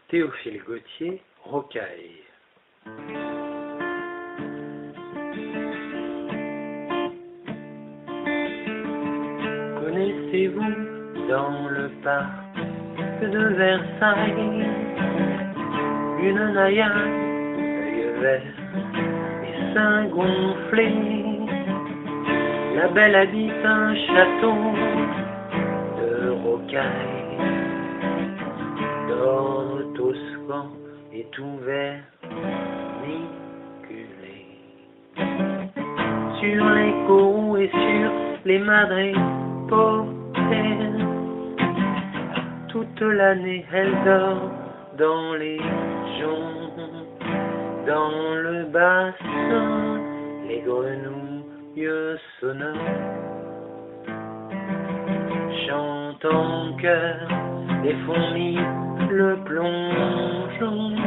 Théophile Gautier, Rocaille. Connaissez-vous dans le parc de Versailles une naïade, œil vert et seins gonflés? La belle habite un château de rocaille, d'or toscan et tout vermiculé. Sur les coraux et sur les madrépores, toute l'année elle dort dans les joncs, dans le bassin, les grenouilles sonores chantent en chœur, les fourmis le plongeon.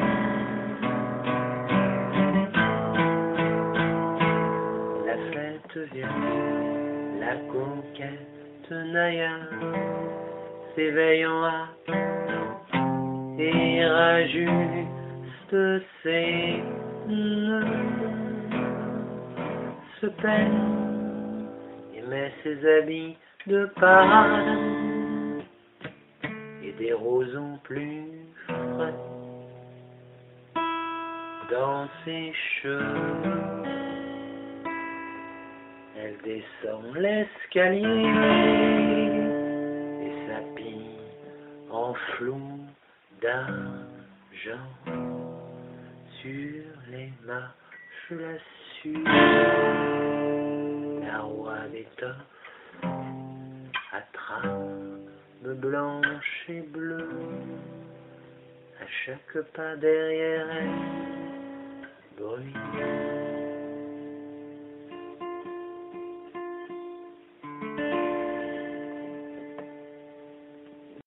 La fête vient, la coquette naïade s'éveillant à et rajuste ses nœuds, se peigne et met ses habits de parade et des rosons plus frais dans ses cheveux. Elle descend l'escalier et s'habille en flou d'argent. Sur les marches la suit la roi d'étoffe à trame blanche et bleue. À chaque pas derrière elle, bruit